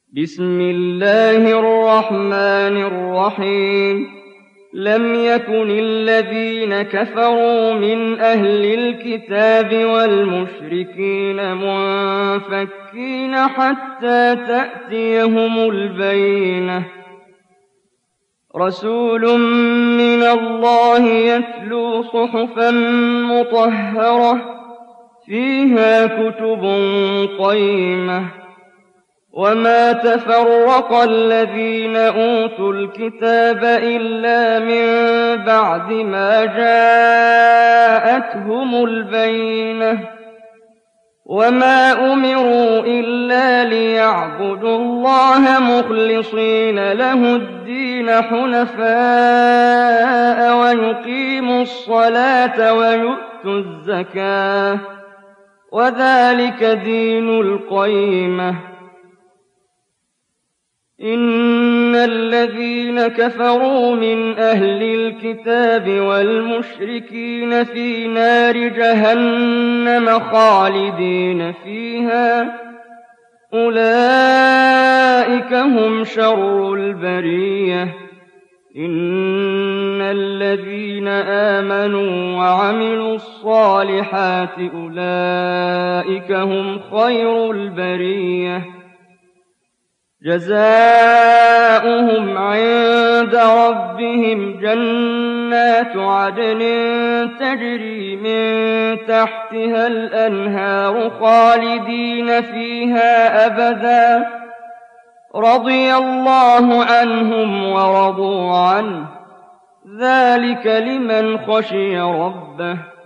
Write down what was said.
بسم الله الرحمن الرحيم لم يكن الذين كفروا من أهل الكتاب والمشركين منفكين حتى تأتيهم البينة رسول من الله يتلو صحفا مطهرة فيها كتب قيمة وما تفرق الذين أوتوا الكتاب إلا من بعد ما جاءتهم البينة وما أمروا إلا ليعبدوا الله مخلصين له الدين حنفاء ويقيموا الصلاة ويؤتوا الزكاة وذلك دين القيمة إن الذين كفروا من أهل الكتاب والمشركين في نار جهنم خالدين فيها أولئك هم شر البرية إن الذين آمنوا وعملوا الصالحات أولئك هم خير البرية جزاؤهم عند ربهم جنات عدن تجري من تحتها الأنهار خالدين فيها أبدا رضي الله عنهم ورضوا عنه ذلك لمن خشي ربه